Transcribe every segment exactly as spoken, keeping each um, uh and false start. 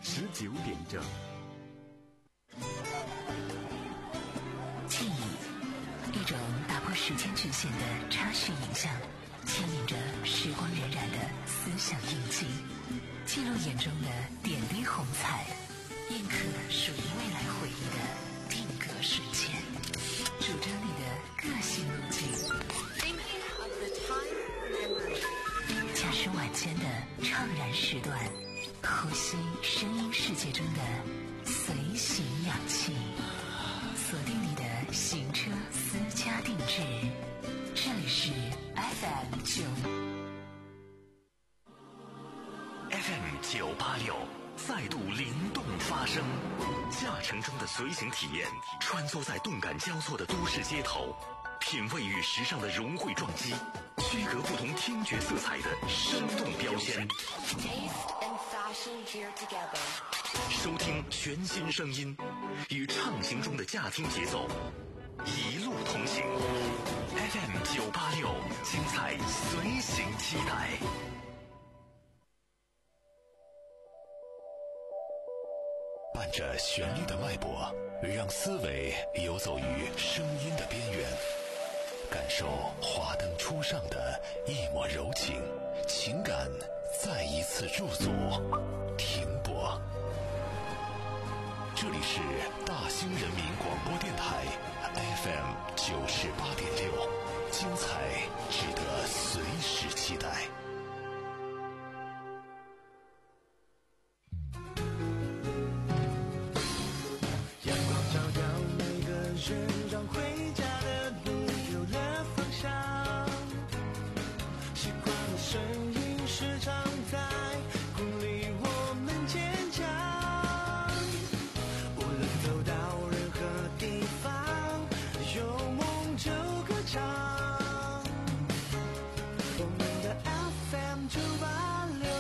十九点整。 记忆，一种打破时间局限的插叙影像，牵引着时光荏苒的思想印记，记录眼中的点滴红彩，印刻属于未来回忆的定格瞬间，主张你的个性路径。驾驶晚间的怅然时段，呼吸声音世界中的随行氧气，锁定你的行车私家定制。这里是 F M 九 F M 九八六，再度灵动发声。驾乘中的随行体验，穿梭在动感交错的都市街头，品味与时尚的融汇撞击，区隔不同听觉色彩的生动标签。收听全新声音，与畅行中的驾听节奏，一路同行。F M 九八六，精彩随行期待。伴着旋律的脉搏，让思维游走于声音的边缘，感受华灯初上的一抹柔情，情感再一次驻足停泊。这里是大兴人民广播电台 F M 九十八点六，精彩值得随时期待。 阳光照耀每个人，让回家的路有了方向。习惯的声音时常在鼓励我们坚强。无论走到任何地方，有梦就歌唱。我们的 F M 九八六。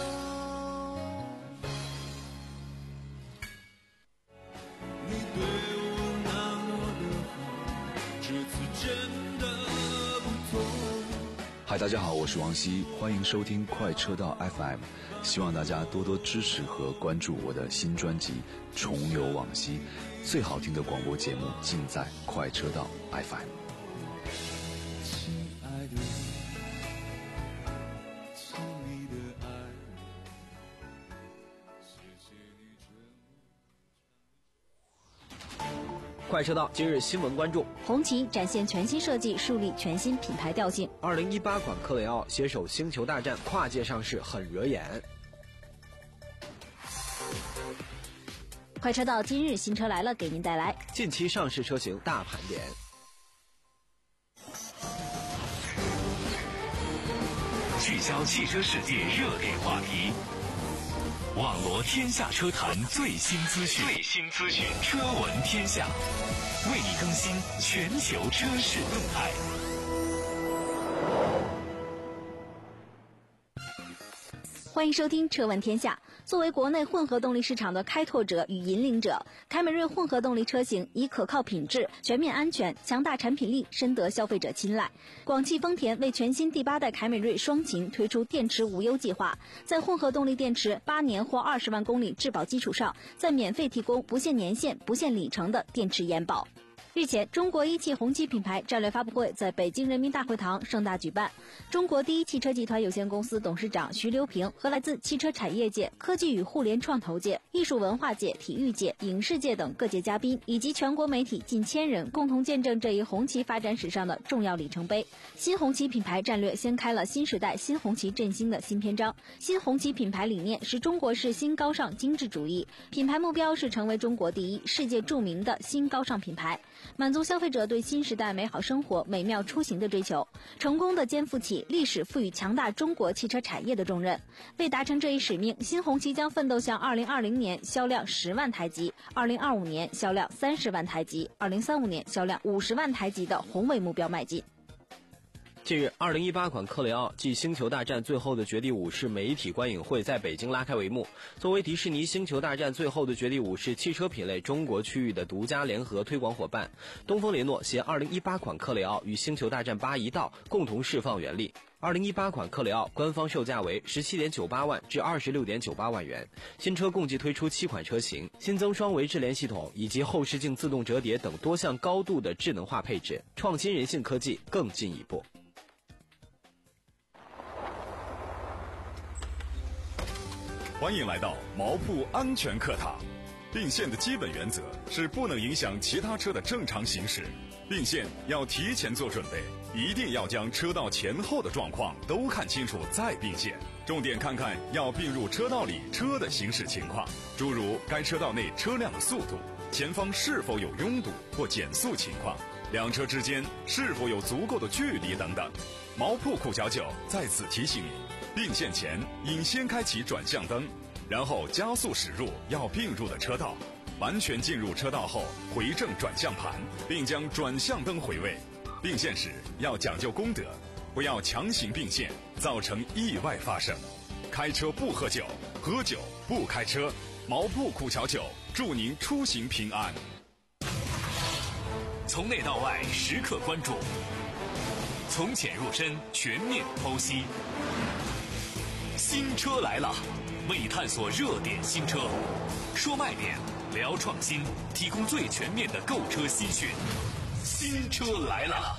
你对我那么的好，这次真的不同。 嗨，大家好，我是王希，欢迎收听快车道 F M， 希望大家多多支持和关注我的新专辑《重游往昔》，最好听的广播节目尽在快车道 F M。 亲爱的，亲你的爱，谢谢你这快车道今日新闻关注： 红旗展现全新设计，树立全新品牌调性。 二零一八款科雷傲携手星球大战跨界上市，很惹眼。 快车道今日新车来了，给您带来近期上市车型大盘点。 聚焦汽车世界热点话题，网罗天下车坛最新资讯，最新资讯，车闻天下，为你更新全球车市动态。 欢迎收听车闻天下。作为国内混合动力市场的开拓者与引领者，凯美瑞混合动力车型以可靠品质、全面安全、强大产品力深得消费者青睐。广汽丰田为全新第八代凯美瑞双擎推出电池无忧计划，在混合动力电池八年或二十万公里质保基础上，再免费提供不限年限、不限里程的电池延保。日前，中国一汽红旗品牌战略发布会在北京人民大会堂盛大举办。中国第一汽车集团有限公司董事长徐留平和来自汽车产业界、科技与互联创投界、艺术文化界、体育界、影视界等各界嘉宾，以及全国媒体近千人，共同见证这一红旗发展史上的重要里程碑。新红旗品牌战略掀开了新时代新红旗振兴的新篇章。新红旗品牌理念是中国式新高尚精致主义，品牌目标是成为中国第一、世界著名的新高尚品牌，满足消费者对新时代美好生活、美妙出行的追求，成功地肩负起历史赋予强大中国汽车产业的重任。为达成这一使命，新红旗将奋斗向二零二零年销量十万台级、二零二五年销量三十万台级、二零三五年销量五十万台级的宏伟目标迈进。 近日，二零一八款科雷傲继星球大战最后的绝地武士媒体观影会在北京拉开帷幕。作为迪士尼星球大战最后的绝地武士汽车品类中国区域的独家联合推广伙伴，东风雷诺携二零一八款科雷傲与星球大战八一道共同释放原力。 二零一八款克雷奥官方售价为十七点九八万至二十六点九八万元，新车共计推出七款车型，新增双维智联系统以及后视镜自动折叠等多项高度的智能化配置，创新人性科技更进一步。 欢迎来到毛铺安全课堂。并线的基本原则是不能影响其他车的正常行驶，并线要提前做准备，一定要将车道前后的状况都看清楚再并线。重点看看要并入车道里车的行驶情况，诸如该车道内车辆的速度，前方是否有拥堵或减速情况，两车之间是否有足够的距离等等。毛铺酷小九在此提醒你，并线前应先开启转向灯，然后加速驶入要并入的车道，完全进入车道后回正转向盘，并将转向灯回位。并线时要讲究公德，不要强行并线，造成意外发生。开车不喝酒，喝酒不开车。毛铺苦荞酒，祝您出行平安。 从内到外时刻关注，从浅入深全面剖析。新车来了，为探索热点新车，说卖点，聊创新，提供最全面的购车资讯。新车来了。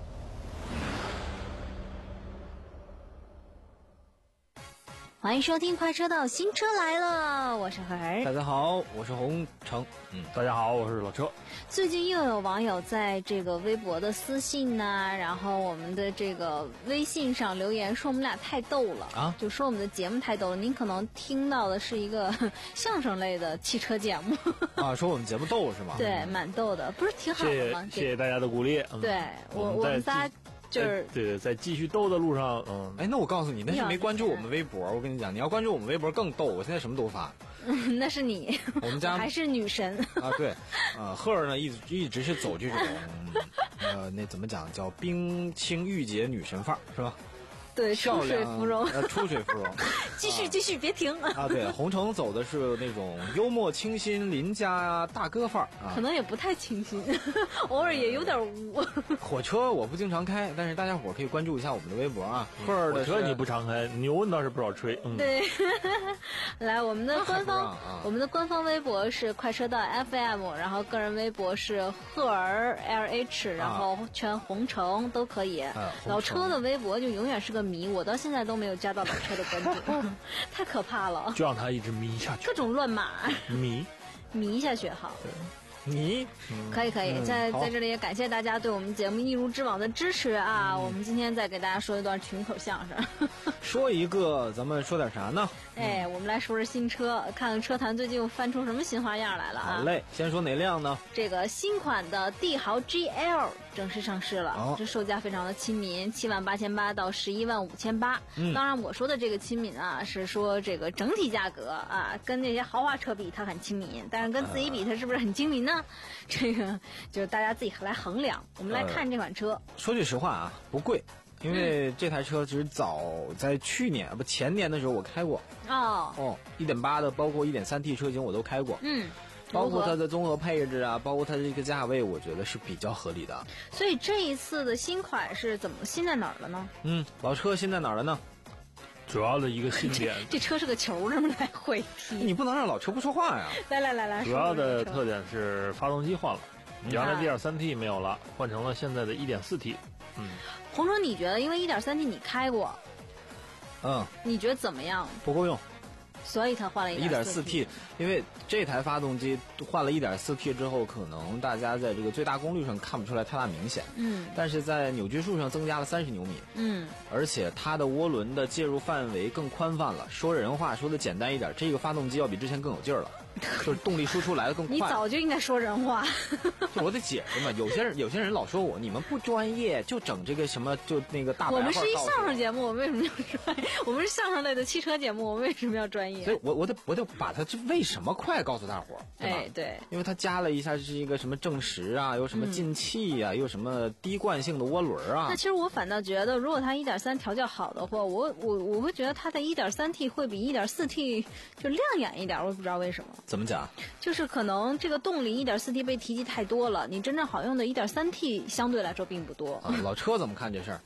欢迎收听快车道，新车来了，我是何儿。 大家好，我是洪成。 嗯，大家好，我是老车。 最近又有网友在这个微博的私信呐、啊，然后我们的这个微信上留言说我们俩太逗了啊，就说我们的节目太逗了。您可能听到的是一个相声类的汽车节目啊，说我们节目逗是吗？ 对，蛮逗的，不是挺好的吗？ 谢谢谢谢大家的鼓励。 对、嗯、我我们仨。就是对对，在继续逗的路上，嗯， 哎，那我告诉你，那是没关注我们微博。我跟你讲，你要关注我们微博更逗。我现在什么都发。 嗯，那是你。 我们家我还是女神啊，对，呃，赫儿呢一直一直是走这种，呃，那怎么讲叫冰清玉洁女神范儿是吧？ 对，出水芙蓉， 呃，出水芙蓉， 继续继续，别停啊！对，红橙走的是那种幽默清新邻家大哥范儿啊， 可能也不太清新，偶尔也有点污。 火车我不经常开，但是大家伙可以关注一下我们的微博啊。 或者火车你不常开，牛你倒是不少吹。嗯， 对，来我们的官方、啊、我们的官方微博是快车道 F M， 然后个人微博是赫儿 L H， 然后全红橙都可以。啊、老车的微博就永远是个。迷，我到现在都没有加到老车的关注，太可怕了， 就让他一直迷下去， 各种乱码， 迷迷下去好。 你、 嗯、可以可以、嗯、在在这里也感谢大家对我们节目一如既往的支持啊、嗯！我们今天再给大家说一段群口相声， 说一个，咱们说点啥呢？ 哎，我们来说说新车，看看车坛最近又翻出什么新花样来了啊！ 好嘞，先说哪辆呢？ 这个新款的帝豪 G L 正式上市了，哦、这售价非常的亲民，七万八千八到十一万五千八。当然，我说的这个亲民啊，是说这个整体价格啊，跟那些豪华车比它很亲民，但是跟自己比它是不是很亲民呢？这个就是大家自己来衡量。我们来看这款车。 呃、说句实话啊，不贵，因为这台车其实早在去年不前年的时候我开过。 哦哦，一点八的，包括一点三 T 车型我都开过。 嗯。 包括它的综合配置啊，包括它的这个价位，我觉得是比较合理的。 所以这一次的新款是怎么新在哪儿了呢？ 嗯，老车新在哪儿了呢？ 主要的一个新点， 这, 这车是个球，这么来回踢， 你不能让老车不说话呀！ 来来来来， 主要的特点是发动机换了，原来 一点三 T 没有了，换成了现在的 一点四 T。嗯， 红叔，你觉得因为 一点三 T 你开过， 嗯， 你觉得怎么样？ 不够用。 所以它换了一点四 T， 因为这台发动机换了 一点四 T 之后，可能大家在这个最大功率上看不出来太大明显， 嗯， 但是在扭矩数上增加了三十牛米， 嗯， 而且它的涡轮的介入范围更宽泛了。说人话说的简单一点，这个发动机要比之前更有劲儿了，就是动力输出来的更快。 你早就应该说人话， 就我得解释嘛。有些人有些人老说我你们不专业，就整这个什么就那个大白话。 我们是一相声节目，我们为什么要专业？我们是相声类的汽车节目，我们为什么要专业？ 所以我我得我得把它这为什么快告诉大伙儿，对吧？ 哎，对， 因为它加了一下是一个什么正时啊，有什么进气啊，嗯、有什么低惯性的涡轮啊。 那其实我反倒觉得，如果它 一点三 调教好的话，我我我会觉得它的 一点三 T 会比 一点四 T 就亮眼一点，我也不知道为什么。 怎么讲？ 就是可能这个动力 一点四 T 被提及太多了，你真正好用的 一点三 T 相对来说并不多。 啊，老车怎么看这事儿？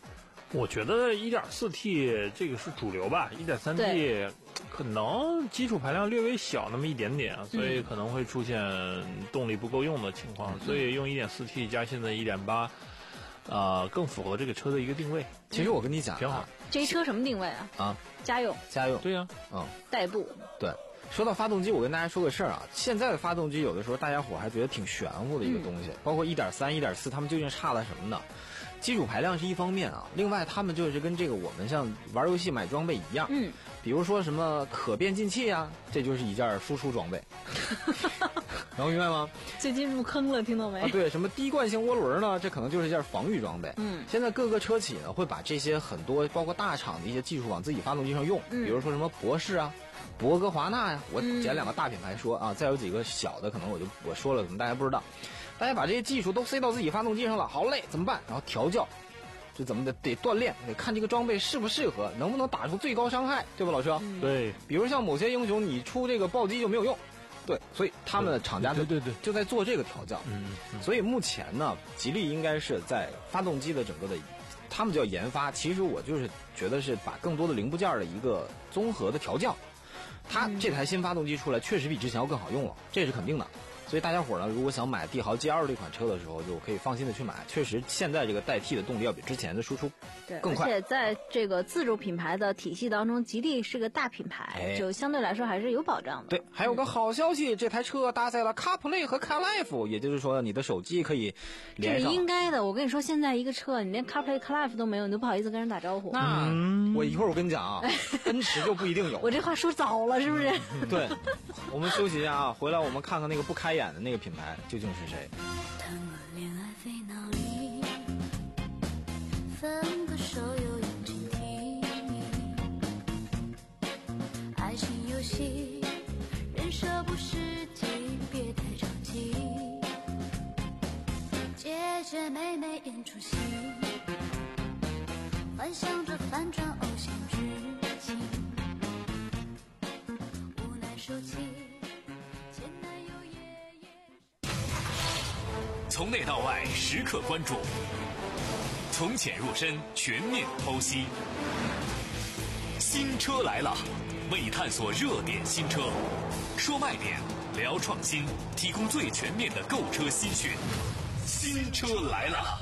我觉得 一点四 T 这个是主流吧 ，一点三 T 可能基础排量略微小那么一点点，所以可能会出现动力不够用的情况，嗯、所以用 一点四 T 加现在 一点八，呃，更符合这个车的一个定位。 其实我跟你讲， 挺好。 这一车什么定位啊？ 啊， 家用。 家用。 对呀、 啊，嗯， 代步。 对。说到发动机，我跟大家说个事儿啊，现在的发动机有的时候大家伙还觉得挺玄乎的一个东西，嗯、包括 一点三、一点四， 它们究竟差了什么呢？基础排量是一方面啊，另外他们就是跟这个我们像玩游戏买装备一样，嗯，比如说什么可变进气啊，这就是一件输出装备，能明白吗？ 最近入坑了，听到没？ 啊，对，什么滴灌性涡轮呢？这可能就是一件防御装备。嗯，现在各个车企呢会把这些很多包括大厂的一些技术往自己发动机上用，嗯、比如说什么博士啊。博格华纳呀，我捡两个大品牌说、嗯、啊，再有几个小的，可能我就我说了，可能大家不知道。大家把这些技术都塞到自己发动机上了，好嘞，怎么办？然后调教，这怎么的？得锻炼，得看这个装备适不适合，能不能打出最高伤害，对吧，老车？ 嗯、对。 比如像某些英雄，你出这个暴击就没有用，对，所以他们的厂家就对对对就在做这个调教。 嗯嗯。 所以目前呢，吉利应该是在发动机的整个的，他们叫研发，其实我就是觉得是把更多的零部件的一个综合的调教。它这台新发动机出来，确实比之前要更好用了，这是肯定的。所以大家伙呢，如果想买帝豪 G L 这款车的时候，就可以放心的去买。确实，现在这个代替的动力要比之前的输出更快。 而且在这个自主品牌的体系当中，吉利是个大品牌，哎、就相对来说还是有保障的。 对，还有个好消息，嗯、这台车搭载了 CarPlay 和 CarLife， 也就是说你的手机可以连上。 这是应该的。我跟你说，现在一个车你连 CarPlay、CarLife 都没有，你都不好意思跟人打招呼。 那、嗯、我一会儿我跟你讲啊，奔驰就不一定有。 我这话说早了，是不是？ 对，我们休息一下啊，回来我们看看那个不开眼的那个品牌究竟是谁。 谈过恋爱费脑力，分个手有用警惕，爱情游戏人设不实际，别太着急，姐姐妹妹演出戏，幻想着反转偶像剧情，无奈收起前男友也也从内到外时刻关注，从浅入深全面剖析。新车来了，为你探索热点新车，说卖点，聊创新，提供最全面的购车新讯。新车来了。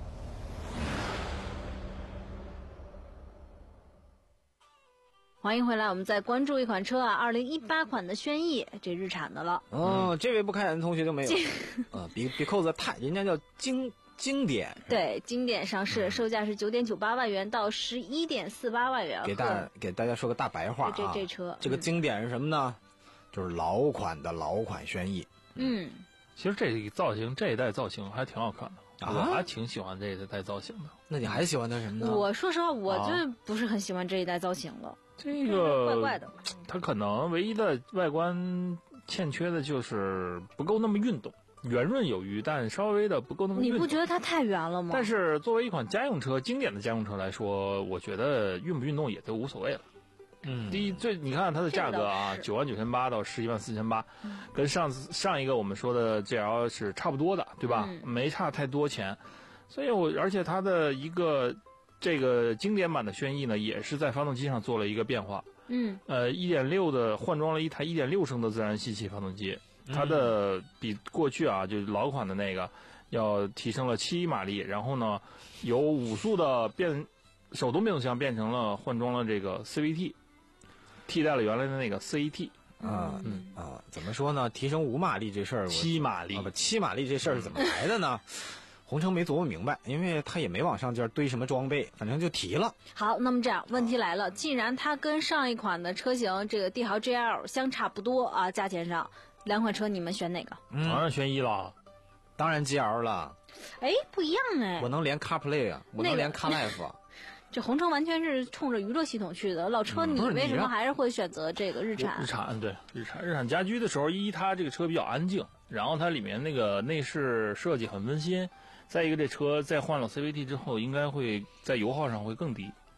欢迎回来，我们再关注一款车啊，二零一八款的轩逸，这日产的了。 哦，这位不开眼的同学就没有。呃，比比扣子太，人家叫经经典。 对，经典上市，售价是九点九八万元到十一点四八万元。 给大给大家说个大白话啊， 这这车， 这个经典是什么呢？嗯、就是老款的老款轩逸。 嗯， 其实这个造型，这一代造型还挺好看的。啊、我还挺喜欢这一代造型的。 那你还喜欢它什么呢？ 我说实话，我就不是很喜欢这一代造型了。 这个怪怪的， 它可能唯一的外观欠缺的就是不够那么运动，圆润有余，但稍微的不够那么运动。 你不觉得它太圆了吗？ 但是作为一款家用车，经典的家用车来说，我觉得运不运动也都无所谓了。嗯，第一，最你看它的价格啊，九万九千八到十一万四千八，跟上次上一个我们说的 G L 是差不多的，对吧？嗯、没差太多钱，所以我而且它的一个。这个经典版的轩逸呢，也是在发动机上做了一个变化。嗯，呃 一点六 的换装了一台一点六升的自然吸气发动机，它的比过去啊，就老款的那个要提升了七马力，然后呢，由五速的变手动变速箱变成了换装了这个 C V T， 替代了原来的那个 C A T。 啊嗯啊，怎么说呢？提升五马力这事儿， 七马力啊不，七马力这事儿是怎么来的呢？洪城没琢磨明白，因为他也没往上件堆什么装备，反正就提了。 好，那么这样问题来了，既然它跟上一款的车型这个帝豪 G L 相差不多啊，价钱上两款车你们选哪个？ 嗯、当然轩逸了， 当然 G L 了。 哎，不一样哎， 我能连 CarPlay 啊，我能连 CarLife 啊。 这洪城完全是冲着娱乐系统去的，老车你为什么还是会选择这个日产？ 日产对日产日产家居的时候，一它这个车比较安静，然后它里面那个内饰设计很温馨。再一个，这车在换了 C V T 之后，应该会在油耗上会更低。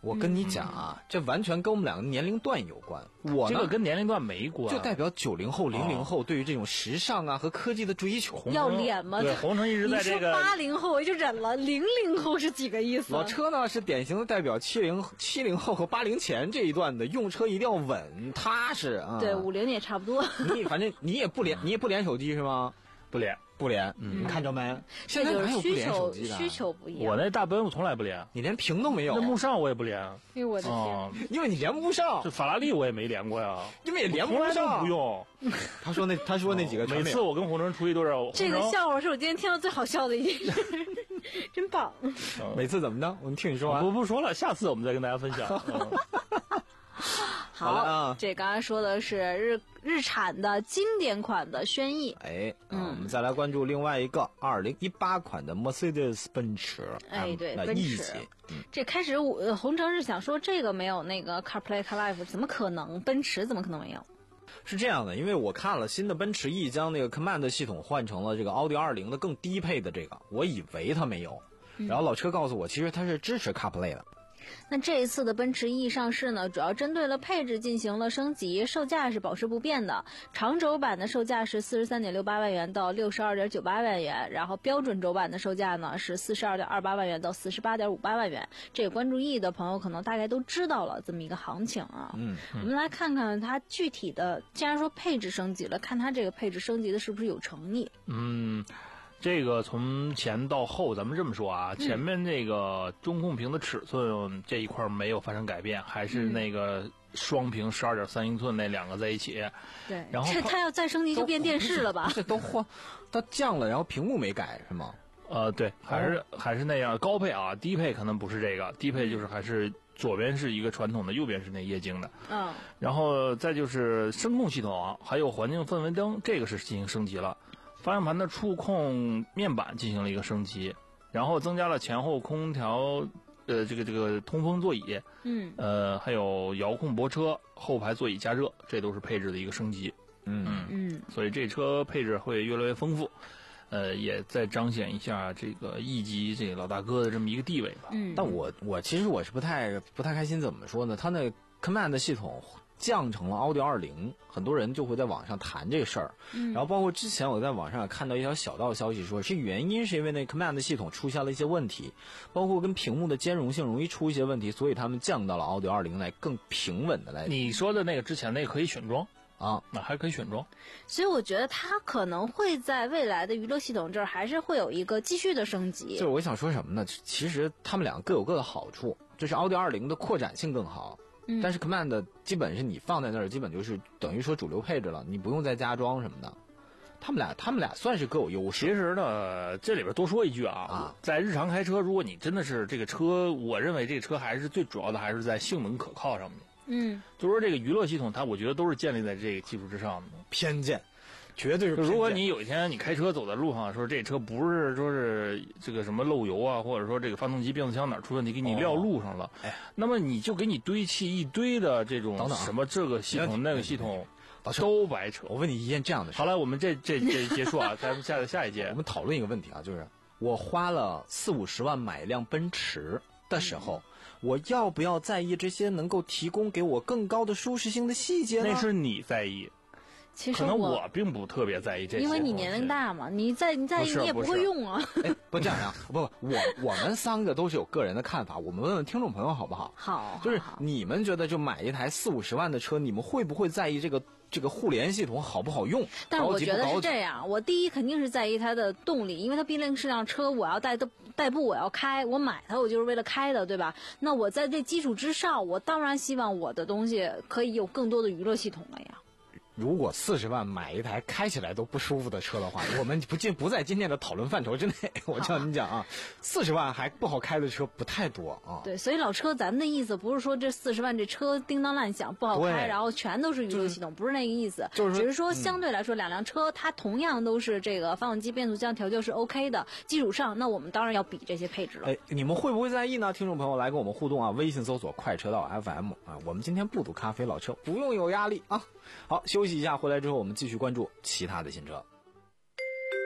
我跟你讲啊，嗯、这完全跟我们两个年龄段有关。我呢这个跟年龄段没关， 就代表九零后、零零后对于这种时尚啊和科技的追求。 要脸吗？ 对，红尘一直在这个。 八零后我就忍了，零零后是几个意思？ 老车呢是典型的代表七零七零后和八零前这一段的，用车一定要稳踏实啊。 对，五零也差不多。 你反正你也不连，你也不连手机是吗？ 不连。 不连，嗯，你看着没？现在哪有不连手机的？ 需求不一样。 我那大奔我从来不连， 你连屏都没有。 那慕尚我也不连。 哎呦我的天！ 哦、 因为你连不上。 这法拉利我也没连过呀， 因为也连不上。 从来都不用。 他说那他说那几个、 哦，每次我跟红尘出去都是。 这个笑话是我今天听到最好笑的一件事，真棒。 每次怎么的？我们听你说完。 不不说了，下次我们再跟大家分享。嗯好，啊、这刚才说的是日日产的经典款的轩逸。 哎，嗯，我们再来关注另外一个二零一八款的 Mercedes 奔驰。 哎，对， 奔驰。 嗯、这开始我红城是想说这个没有那个 CarPlay CarLife， 怎么可能？奔驰怎么可能没有？ 是这样的，因为我看了新的奔驰 E 将那个 Command 系统换成了这个奥迪二零的更低配的这个，我以为它没有，然后老车告诉我，其实它是支持 CarPlay 的。 那这一次的奔驰 E 上市呢，主要针对了配置进行了升级，售价是保持不变的。长轴版的售价是 四十三点六八万元到 六十二点九八万元，然后标准轴版的售价呢是 四十二点二八万元到 四十八点五八万元。这个关注 E 的朋友可能大概都知道了这么一个行情啊。 嗯， 我们来看看它具体的，既然说配置升级了，看它这个配置升级的是不是有诚意。 嗯。这个从前到后，咱们这么说啊，前面这个中控屏的尺寸这一块没有发生改变，还是那个双屏十二点三英寸那两个在一起。 对， 然后这它要再升级就变电视了吧？ 这都换，它降了，然后屏幕没改是吗？ 呃，对，还是、哦、还是那样高配啊，低配可能不是这个，低配就是还是左边是一个传统的，右边是那液晶的。 嗯， 然后再就是声控系统，还有环境氛围灯，这个是进行升级了。方向盘的触控面板进行了一个升级，然后增加了前后空调，呃，这个这个通风座椅， 嗯， 呃，还有遥控泊车、后排座椅加热，这都是配置的一个升级。 嗯嗯， 所以这车配置会越来越丰富，呃，也在彰显一下这个 E 级这个老大哥的这么一个地位吧。 嗯， 但我我其实我是不太不太开心，怎么说呢？它那 Command 系统降成了奥迪二零，很多人就会在网上谈这个事儿。 嗯， 然后包括之前我在网上看到一条小道消息说，是原因是因为那 Command 系统出现了一些问题，包括跟屏幕的兼容性容易出一些问题，所以他们降到了奥迪二零来更平稳的来。 你说的那个之前那个可以选装啊， 那还可以选装。 所以我觉得它可能会在未来的娱乐系统这儿还是会有一个继续的升级。 就是我想说什么呢？其实他们两个各有各的好处，就是奥迪二零的扩展性更好。但是 Command 基本是你放在那儿，基本就是等于说主流配置了，你不用再加装什么的。他们俩，他们俩算是各有优势。 其实呢，这里边多说一句啊， 啊在日常开车，如果你真的是这个车，我认为这个车还是最主要的，还是在性能可靠上面。 嗯， 就说这个娱乐系统，它我觉得都是建立在这个基础之上的。 偏见，绝对是偏见。 如果你有一天你开车走在路上，说这车不是说是这个什么漏油啊，或者说这个发动机变速箱哪出问题，给你撂路上了， 哦哎， 那么你就给你堆砌一堆的这种等等什么这个系统那个系统， 老车都白扯。 我问你一件这样的事。 好了，我们这这这结束啊，咱们下下一节， 我们讨论一个问题啊，就是我花了四五十万买一辆奔驰的时候，嗯、我要不要在意这些能够提供给我更高的舒适性的细节呢？ 那是你在意。 其实可能我并不特别在意这些， 因为你年龄大嘛，你在你在意你也不会用啊。 哎，不这样啊，不不，我我们三个都是有个人的看法，我们问问听众朋友好不好？ 好， 就是你们觉得就买一台四五十万的车，你们会不会在意这个这个互联系统好不好用？ 但是我觉得是这样，我第一肯定是在意它的动力，因为它毕竟是辆车，我要代代步，我要开，我买它我就是为了开的，对吧？那我在这基础之上，我当然希望我的东西可以有更多的娱乐系统了呀。 如果四十万买一台开起来都不舒服的车的话，我们不进不在今天的讨论范畴之内。我叫你讲啊，四十万还不好开的车不太多啊。 对，所以老车咱们的意思不是说这四十万这车叮当乱响不好开，然后全都是娱乐系统，就是、不是那个意思。 就是只是说相对来说，两辆车它同样都是这个发动机、变速箱调教是 OK 的基础上，那我们当然要比这些配置了。 哎，你们会不会在意呢？听众朋友来跟我们互动啊，微信搜索快车道 F M 啊。我们今天不赌咖啡，老车不用有压力啊。好，休息一下，回来之后我们继续关注其他的新车。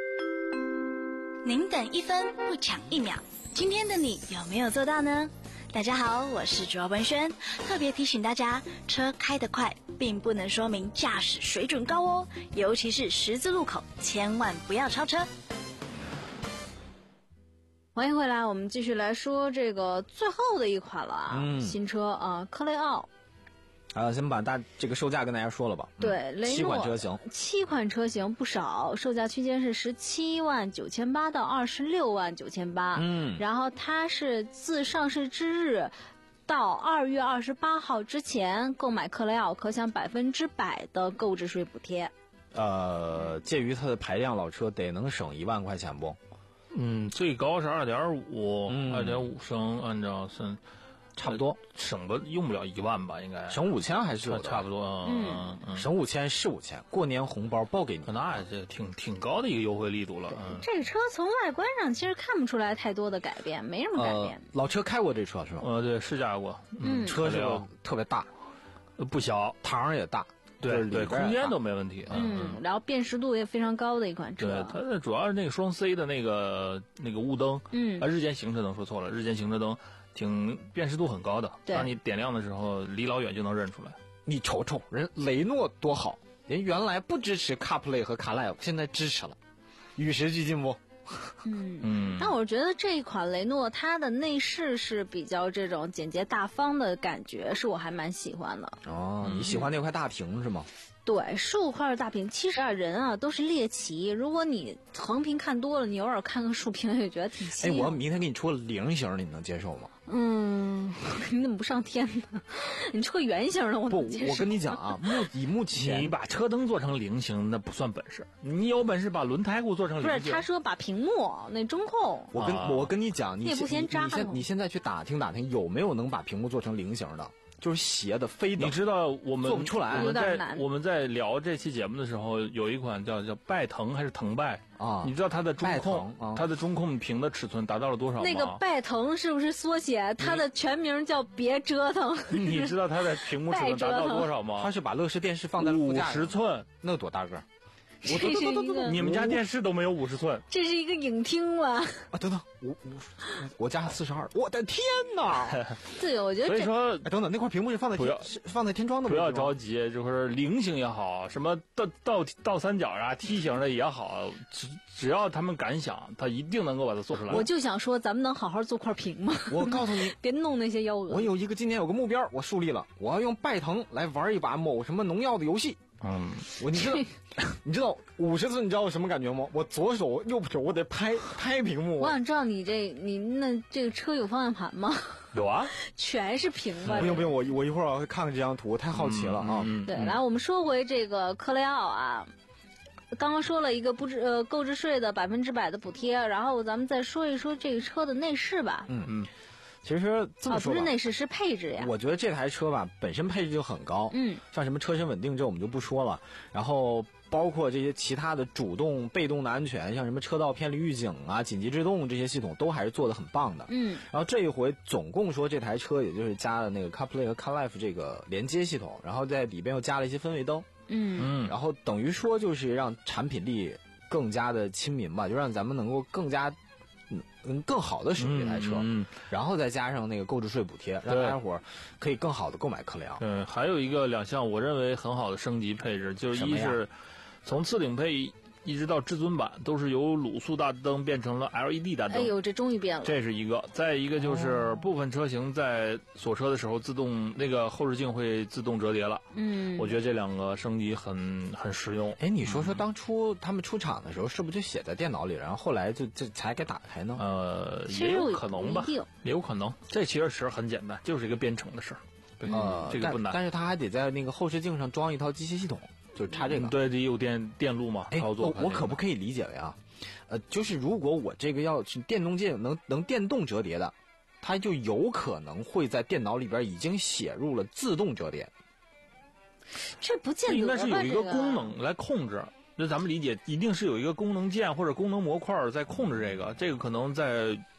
您等一分不抢一秒，今天的你有没有做到呢？ 大家好，我是主要文轩，特别提醒大家，车开得快并不能说明驾驶水准高哦，尤其是十字路口，千万不要超车。 欢迎回来，我们继续来说这个最后的一款了啊，嗯、新车啊，科雷傲。 啊，先把大这个售价跟大家说了吧。 对，雷诺七款车型， 七款车型不少，售价区间是十七万九千八到二十六万九千八。嗯，然后它是自上市之日到二月二十八号之前购买克雷傲可享百分之百的购置税补贴。 呃，介于它的排量老车得能省一万块钱不？ 嗯，最高是二点五，二点五升，按照是。 差不多省的用不了一万吧，应该省五千还是有的差不多，嗯嗯，省五千是五千，过年红包报给你， 那这挺挺高的一个优惠力度了。嗯， 这个车从外观上其实看不出来太多的改变，没什么改变。 呃、老车开过这车是吧？ 呃，对，试驾过， 嗯， 车是特别大， 不小， 堂也大， 对对，空间都没问题。 嗯，嗯然后辨识度也非常高的一款车。 对，它的主要是那个双 C 的那个那个雾灯， 嗯， 啊，日间行车灯说错了，日间行车灯。挺辨识度很高的，当你点亮的时候，离老远就能认出来。 你瞅瞅，人雷诺多好，人原来不支持 CarPlay 和 CarLife， 现在支持了，与时俱进不？ 嗯嗯。但我觉得这一款雷诺它的内饰是比较这种简洁大方的感觉，是我还蛮喜欢的。 哦，你喜欢那块大屏是吗？ 对，十五块的大屏，其实啊人啊都是猎奇。如果你横屏看多了，你偶尔看个竖屏也觉得挺稀。 哎，我明天给你出个菱形的，你能接受吗？ 嗯，你怎么不上天呢？你出个圆形的，我不， 能接受。 我跟你讲啊，目以目前你把车灯做成菱形，那不算本事。你有本事把轮胎给我做成菱形。 不是，他说把屏幕那中控。 我跟、啊、我跟你讲，你也不先扎你现你现在去打听打听，有没有能把屏幕做成菱形的？就是斜的飞的， 你知道我们做不出来。 我们在我们在聊这期节目的时候，有一款叫叫拜腾还是腾拜啊？ 你知道它的中控， 啊、 它的中控屏的尺寸达到了多少吗？ 那个拜腾是不是缩写？它的全名叫别折腾。 你知道它的屏幕尺寸达到多少吗？ 它是把乐视电视放在副驾， 五十寸， 那多大个？ 这是一个你们家电视都没有五十寸， 这是一个影厅吧？ 啊，等等，我我我家四十二，我的天哪！ 对，我觉得所以说， 哎，等等，那块屏幕是放在天放在天窗的， 不要着急，就是菱形也好，什么倒倒倒三角啊、梯形的也好，只只要他们敢想，他一定能够把它做出来。 我就想说，咱们能好好做块屏吗？ 我告诉你， 别弄那些幺蛾。 我有一个今年有个目标，我树立了，我要用拜腾来玩一把某什么农药的游戏。嗯，我你知道，你知道五十寸你知道我什么感觉吗？我左手右手我得拍拍屏幕。 我想知道你这你那这个车有方向盘吗？ 有啊， 全是屏吧？ 不用不用，我我一会儿我会看看这张图，我太好奇了啊。 嗯嗯、 对，来我们说回这个科雷傲啊，刚刚说了一个不置呃购置税的百分之百的补贴，然后咱们再说一说这个车的内饰吧。 嗯嗯。其实这么说吧、 哦、不是内饰是配置呀。 我觉得这台车吧本身配置就很高， 嗯， 像什么车身稳定这我们就不说了，然后包括这些其他的主动被动的安全，像什么车道偏离预警啊、紧急制动这些系统都还是做得很棒的。 嗯， 然后这一回总共说这台车也就是加了那个 CarPlay 和 CarLife 这个连接系统，然后在里边又加了一些氛围灯。 嗯嗯，然后等于说就是让产品力更加的亲民吧，就让咱们能够更加嗯，更好的使用这台车， 嗯， 然后再加上那个购置税补贴，让大家伙可以更好的购买科雷傲。 对，还有一个两项我认为很好的升级配置，就是一是从次顶配一直到至尊版都是由卤素大灯变成了 L E D 大灯。 哎呦，这终于变了。 这是一个，再一个就是部分车型在锁车的时候自动那个后视镜会自动折叠了。 嗯， 我觉得这两个升级很很实用。 哎，你说说当初他们出厂的时候是不是就写在电脑里，然后后来就就才给打开呢？ 呃，也有可能吧，也有可能。这其实是很简单，就是一个编程的事儿。对， 呃， 这个不难。 但是它还得在那个后视镜上装一套机械系统。就是插这个， 对，得有电电路嘛，操作。 我我可不可以理解为啊，呃，就是如果我这个要去电动键能能电动折叠的，它就有可能会在电脑里边已经写入了自动折叠。 这不见得吧？ 应该是有一个功能来控制。那咱们理解，一定是有一个功能键或者功能模块在控制这个。这个可能在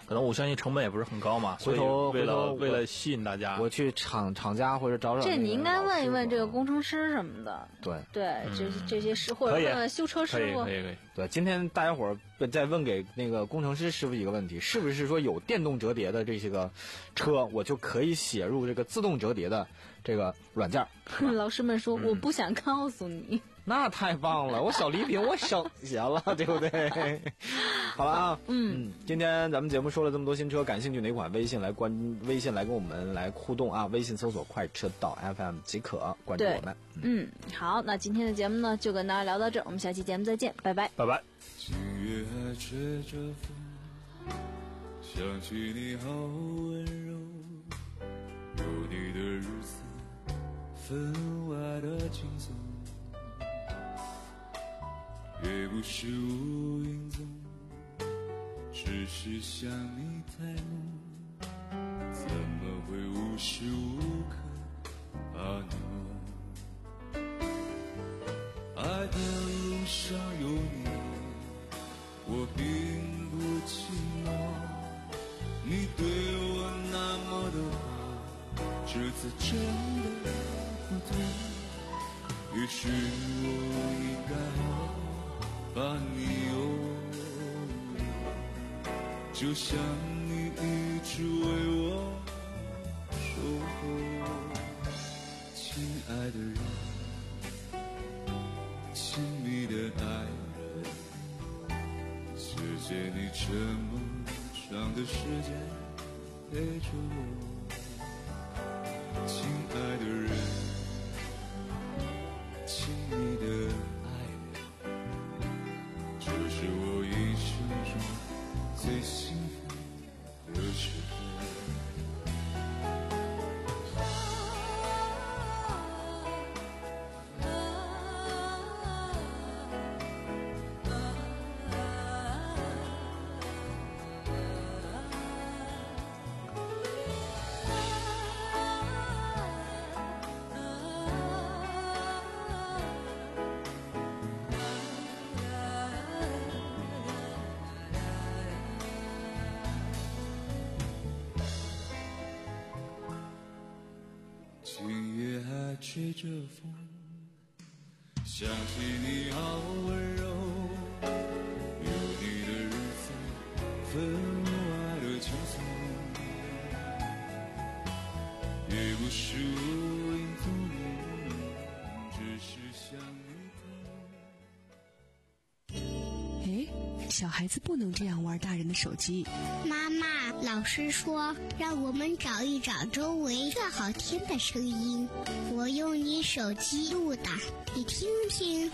可能我相信成本也不是很高嘛， 回头为了为了吸引大家， 我去厂厂家或者找找。 这你应该问一问这个工程师什么的。 对对，这这些师或者问问修车师傅。 可以可以可以。 对，今天大家伙儿再问给那个工程师师傅一个问题：是不是说有电动折叠的这些个车，我就可以写入这个自动折叠的这个软件？ 老师们说、嗯、我不想告诉你。 那太棒了，我小礼品我省下了，对不对？好了啊，嗯, 嗯，今天咱们节目说了这么多新车，感兴趣哪款微信来关微信来跟我们来互动啊，微信搜索快车道 F M 即可关注我们。 嗯，好，那今天的节目呢就跟大家聊到这儿，我们下期节目再见，拜拜， 拜拜。 今夜还吹着风，想起你好温柔，有你的日子分外的轻松，也不是无影踪，只是想你太浓，怎么会无时无刻把你忘？爱的路上有你，我并不寂寞，你对我那么的好，这次真的不对，也许我应该好把你拥有，就像你一直为我守候。亲爱的人，亲密的爱人，谢谢你这么长的时间陪着我。亲爱的人，亲密的爱人，这是我一生中最幸福的时刻。今夜还吹着风，想起你好温柔，有你的日子分外的轻松，也不是无影踪，只是想你。 哎，小孩子不能这样玩大人的手机。 妈妈，老师说让我们找一找周围最好听的声音，我用你手机录的，你听听。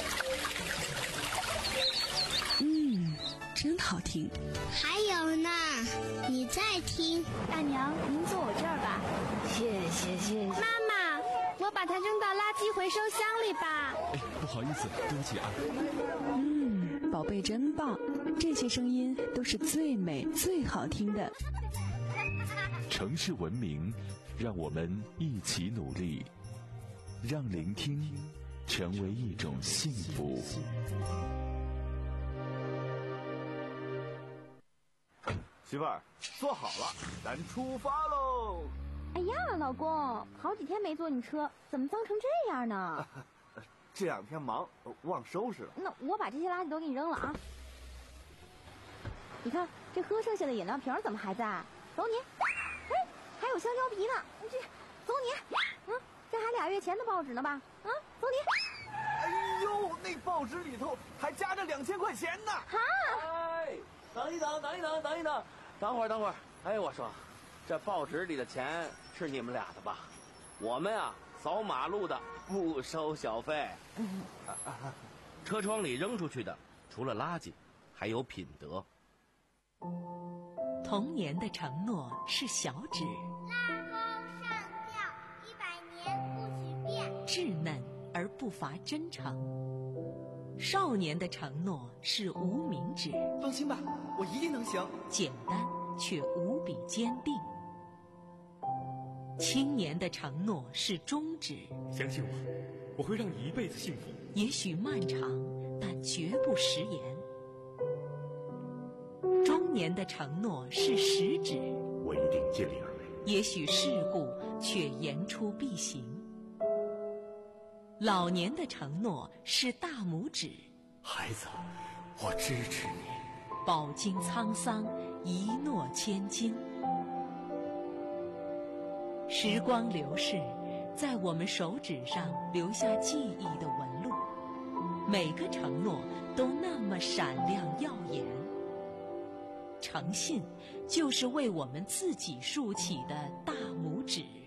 嗯，真好听。 还有呢，你再听。 大娘，您坐我这儿吧。 谢谢谢谢。 妈妈，我把它扔到垃圾回收箱里吧。 哎，不好意思，对不起啊。 嗯，宝贝真棒，这些声音都是最美最好听的。 城市文明，让我们一起努力，让聆听成为一种幸福。 媳妇儿，坐好了，咱出发喽！ 哎呀，老公，好几天没坐你车，怎么脏成这样呢？ 这两天忙，忘收拾了。 那我把这些垃圾都给你扔了啊！你看，这喝剩下的饮料瓶怎么还在？走你！哎，还有香蕉皮呢，这走你！嗯，这还俩月前的报纸呢吧？啊，走你！ 哎呦，那报纸里头还夹着两千块钱呢！ 哈！ 哎，等一等，等一等，等一等，等会儿，等会儿。哎，我说，这报纸里的钱是你们俩的吧？我们啊，扫马路的不收小费。车窗里扔出去的，除了垃圾，还有品德。 童年的承诺是小指， 拉钩上吊一百年不许变， 稚嫩而不乏真诚。少年的承诺是无名指， 放心吧，我一定能行。 简单却无比坚定。青年的承诺是中指， 相信我，我会让你一辈子幸福。 也许漫长，但绝不食言。中年的承诺是实指， 我一定尽力而为。 也许事故却言出必行。老年的承诺是大拇指， 孩子，我支持你。 饱经沧桑，一诺千金。时光流逝，在我们手指上留下记忆的纹路，每个承诺都那么闪亮耀眼。诚信就是为我们自己竖起的大拇指。